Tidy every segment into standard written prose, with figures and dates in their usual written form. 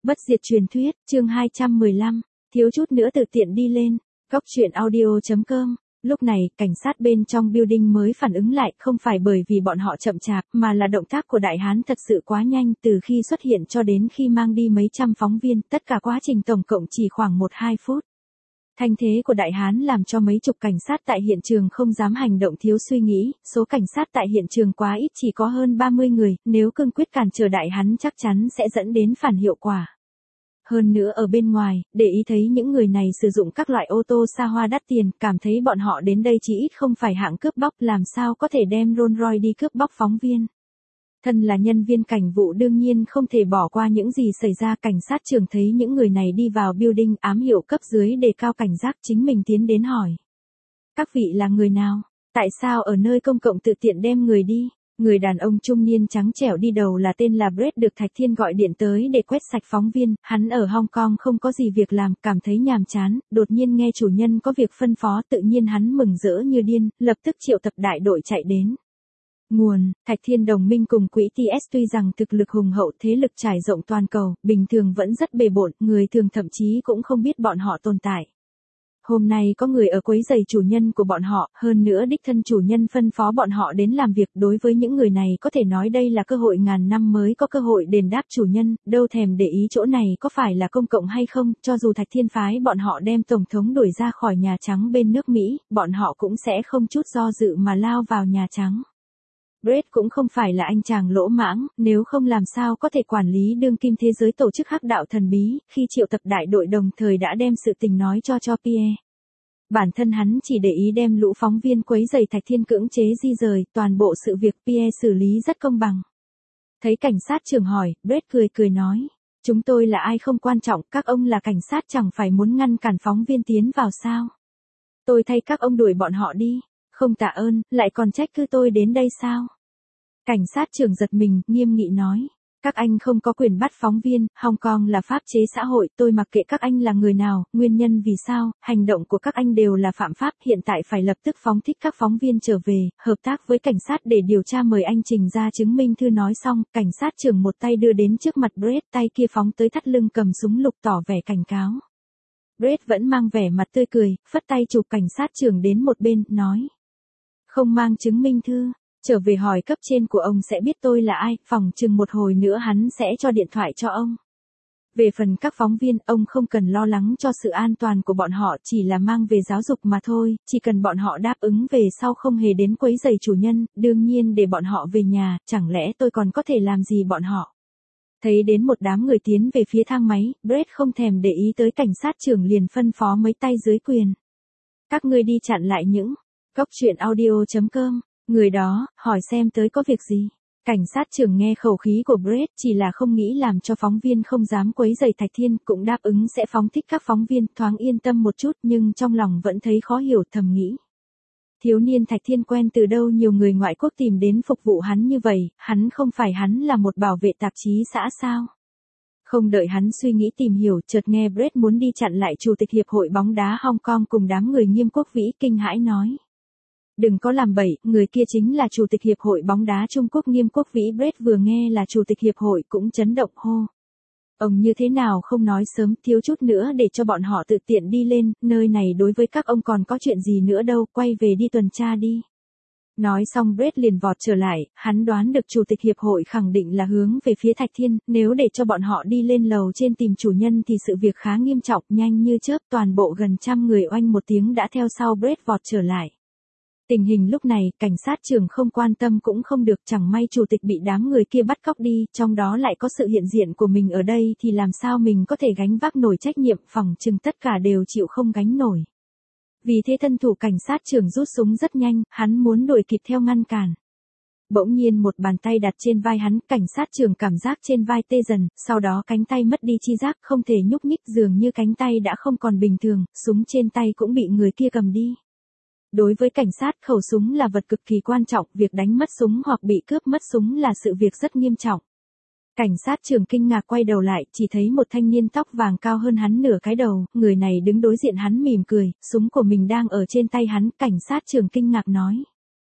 Bất diệt truyền thuyết, chương 215, thiếu chút nữa tự tiện đi lên. Góc truyện audio.com. Lúc này, cảnh sát bên trong building mới phản ứng lại, không phải bởi vì bọn họ chậm chạp, mà là động tác của đại hán thật sự quá nhanh, từ khi xuất hiện cho đến khi mang đi mấy trăm phóng viên, tất cả quá trình tổng cộng chỉ khoảng 1-2 phút. Thanh thế của đại hán làm cho mấy chục cảnh sát tại hiện trường không dám hành động thiếu suy nghĩ, số cảnh sát tại hiện trường quá ít, chỉ có hơn 30 người, nếu cương quyết cản trở đại hán chắc chắn sẽ dẫn đến phản hiệu quả. Hơn nữa ở bên ngoài, để ý thấy những người này sử dụng các loại ô tô xa hoa đắt tiền, cảm thấy bọn họ đến đây chỉ ít không phải hạng cướp bóc, làm sao có thể đem Rolls Royce đi cướp bóc phóng viên. Thân là nhân viên cảnh vụ đương nhiên không thể bỏ qua những gì xảy ra. Cảnh sát trưởng thấy những người này đi vào building, ám hiệu cấp dưới đề cao cảnh giác, chính mình tiến đến hỏi. Các vị là người nào? Tại sao ở nơi công cộng tự tiện đem người đi? Người đàn ông trung niên trắng trẻo đi đầu là tên là Brett, được Thạch Thiên gọi điện tới để quét sạch phóng viên. Hắn ở Hong Kong không có gì việc làm, cảm thấy nhàm chán, đột nhiên nghe chủ nhân có việc phân phó, tự nhiên hắn mừng rỡ như điên, lập tức triệu tập đại đội chạy đến. Nguồn, Thạch Thiên đồng minh cùng quỹ TS tuy rằng thực lực hùng hậu, thế lực trải rộng toàn cầu, bình thường vẫn rất bề bộn, người thường thậm chí cũng không biết bọn họ tồn tại. Hôm nay có người ở quấy rầy chủ nhân của bọn họ, hơn nữa đích thân chủ nhân phân phó bọn họ đến làm việc. Đối với những người này có thể nói đây là cơ hội ngàn năm mới có cơ hội đền đáp chủ nhân, đâu thèm để ý chỗ này có phải là công cộng hay không, cho dù Thạch Thiên phái bọn họ đem Tổng thống đuổi ra khỏi Nhà Trắng bên nước Mỹ, bọn họ cũng sẽ không chút do dự mà lao vào Nhà Trắng. Brett cũng không phải là anh chàng lỗ mãng, nếu không làm sao có thể quản lý đương kim thế giới tổ chức hắc đạo thần bí, khi triệu tập đại đội đồng thời đã đem sự tình nói cho Pierre. Bản thân hắn chỉ để ý đem lũ phóng viên quấy rầy Thạch Thiên cưỡng chế di rời, toàn bộ sự việc Pierre xử lý rất công bằng. Thấy cảnh sát trưởng hỏi, Brett cười nói, chúng tôi là ai không quan trọng, các ông là cảnh sát chẳng phải muốn ngăn cản phóng viên tiến vào sao? Tôi thay các ông đuổi bọn họ đi. Không tạ ơn, lại còn trách cứ tôi đến đây sao? Cảnh sát trưởng giật mình, nghiêm nghị nói. Các anh không có quyền bắt phóng viên, Hong Kong là pháp chế xã hội, tôi mặc kệ các anh là người nào, nguyên nhân vì sao, hành động của các anh đều là phạm pháp, hiện tại phải lập tức phóng thích các phóng viên trở về, hợp tác với cảnh sát để điều tra, mời anh trình ra chứng minh thư. Nói xong, cảnh sát trưởng một tay đưa đến trước mặt Brett, tay kia phóng tới thắt lưng cầm súng lục tỏ vẻ cảnh cáo. Brett vẫn mang vẻ mặt tươi cười, phất tay chụp cảnh sát trưởng đến một bên, nói. Không mang chứng minh thư, trở về hỏi cấp trên của ông sẽ biết tôi là ai, phòng chừng một hồi nữa hắn sẽ cho điện thoại cho ông. Về phần các phóng viên, ông không cần lo lắng cho sự an toàn của bọn họ, chỉ là mang về giáo dục mà thôi, chỉ cần bọn họ đáp ứng về sau không hề đến quấy rầy chủ nhân, đương nhiên để bọn họ về nhà, chẳng lẽ tôi còn có thể làm gì bọn họ. Thấy đến một đám người tiến về phía thang máy, Brett không thèm để ý tới cảnh sát trưởng liền phân phó mấy tay dưới quyền. Các ngươi đi chặn lại những. Góc truyện audio.com, người đó, hỏi xem tới có việc gì. Cảnh sát trưởng nghe khẩu khí của Brett, chỉ là không nghĩ làm cho phóng viên không dám quấy rầy Thạch Thiên, cũng đáp ứng sẽ phóng thích các phóng viên, thoáng yên tâm một chút, nhưng trong lòng vẫn thấy khó hiểu, thầm nghĩ. Thiếu niên Thạch Thiên quen từ đâu nhiều người ngoại quốc tìm đến phục vụ hắn như vậy, hắn không phải hắn là một bảo vệ tạp chí xã sao? Không đợi hắn suy nghĩ tìm hiểu, chợt nghe Brett muốn đi chặn lại chủ tịch hiệp hội bóng đá Hong Kong cùng đám người Nghiêm Quốc Vĩ, kinh hãi nói. Đừng có làm bậy, người kia chính là chủ tịch hiệp hội bóng đá Trung Quốc Nghiêm Quốc Vĩ. Brett vừa nghe là chủ tịch hiệp hội cũng chấn động, hô. Ông như thế nào không nói sớm, thiếu chút nữa để cho bọn họ tự tiện đi lên, nơi này đối với các ông còn có chuyện gì nữa đâu, quay về đi tuần tra đi. Nói xong Brett liền vọt trở lại, hắn đoán được chủ tịch hiệp hội khẳng định là hướng về phía Thạch Thiên, nếu để cho bọn họ đi lên lầu trên tìm chủ nhân thì sự việc khá nghiêm trọng, nhanh như chớp toàn bộ gần 100 người oanh một tiếng đã theo sau Brett vọt trở lại. Tình hình lúc này, cảnh sát trưởng không quan tâm cũng không được, chẳng may chủ tịch bị đám người kia bắt cóc đi, trong đó lại có sự hiện diện của mình ở đây thì làm sao mình có thể gánh vác nổi trách nhiệm, phỏng chừng tất cả đều chịu không gánh nổi. Vì thế thân thủ cảnh sát trưởng rút súng rất nhanh, hắn muốn đuổi kịp theo ngăn cản. Bỗng nhiên một bàn tay đặt trên vai hắn, cảnh sát trưởng cảm giác trên vai tê dần, sau đó cánh tay mất đi chi giác, không thể nhúc nhích, dường như cánh tay đã không còn bình thường, súng trên tay cũng bị người kia cầm đi. Đối với cảnh sát, khẩu súng là vật cực kỳ quan trọng, việc đánh mất súng hoặc bị cướp mất súng là sự việc rất nghiêm trọng. Cảnh sát trưởng kinh ngạc quay đầu lại, chỉ thấy một thanh niên tóc vàng cao hơn hắn nửa cái đầu, người này đứng đối diện hắn mỉm cười, súng của mình đang ở trên tay hắn, cảnh sát trưởng kinh ngạc nói.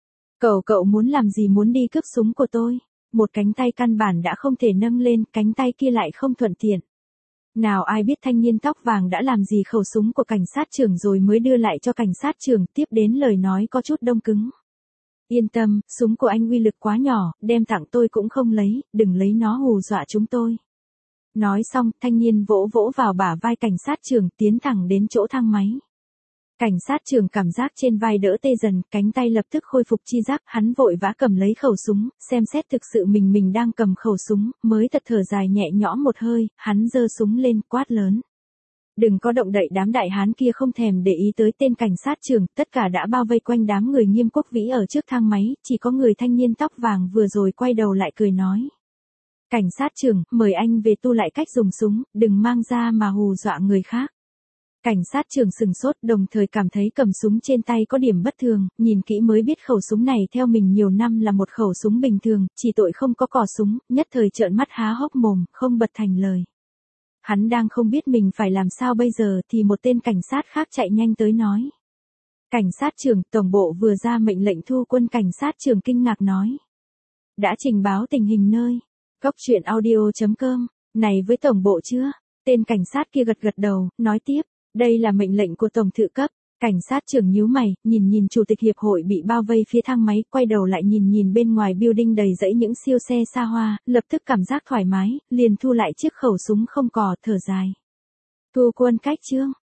Cậu muốn làm gì, muốn đi cướp súng của tôi? Một cánh tay căn bản đã không thể nâng lên, cánh tay kia lại không thuận tiện. Nào ai biết thanh niên tóc vàng đã làm gì khẩu súng của cảnh sát trưởng rồi mới đưa lại cho cảnh sát trưởng, tiếp đến lời nói có chút đông cứng. Yên tâm, súng của anh uy lực quá nhỏ, đem tặng tôi cũng không lấy, đừng lấy nó hù dọa chúng tôi. Nói xong, thanh niên vỗ vỗ vào bả vai cảnh sát trưởng tiến thẳng đến chỗ thang máy. Cảnh sát trưởng cảm giác trên vai đỡ tê dần, cánh tay lập tức khôi phục chi giác, hắn vội vã cầm lấy khẩu súng, xem xét thực sự mình đang cầm khẩu súng, mới thật thở dài nhẹ nhõm một hơi, hắn giơ súng lên quát lớn. Đừng có động đậy, đám đại hán kia không thèm để ý tới tên cảnh sát trưởng, tất cả đã bao vây quanh đám người Nghiêm Quốc Vĩ ở trước thang máy, chỉ có người thanh niên tóc vàng vừa rồi quay đầu lại cười nói. Cảnh sát trưởng, mời anh về tu lại cách dùng súng, đừng mang ra mà hù dọa người khác. Cảnh sát trưởng sừng sốt, đồng thời cảm thấy cầm súng trên tay có điểm bất thường, nhìn kỹ mới biết khẩu súng này theo mình nhiều năm là một khẩu súng bình thường, chỉ tội không có cò súng, nhất thời trợn mắt há hốc mồm, không bật thành lời. Hắn đang không biết mình phải làm sao bây giờ thì một tên cảnh sát khác chạy nhanh tới nói. Cảnh sát trưởng, tổng bộ vừa ra mệnh lệnh thu quân. Cảnh sát trưởng kinh ngạc nói. Đã trình báo tình hình nơi. Cốc truyện audio.com, này với tổng bộ chưa? Tên cảnh sát kia gật gật đầu, nói tiếp, đây là mệnh lệnh của tổng thự cấp. Cảnh sát trưởng nhíu mày, nhìn chủ tịch hiệp hội bị bao vây phía thang máy, quay đầu lại nhìn bên ngoài building đầy dãy những siêu xe xa hoa, lập tức cảm giác thoải mái, liền thu lại chiếc khẩu súng không cò, thở dài. Thu quân cách chương.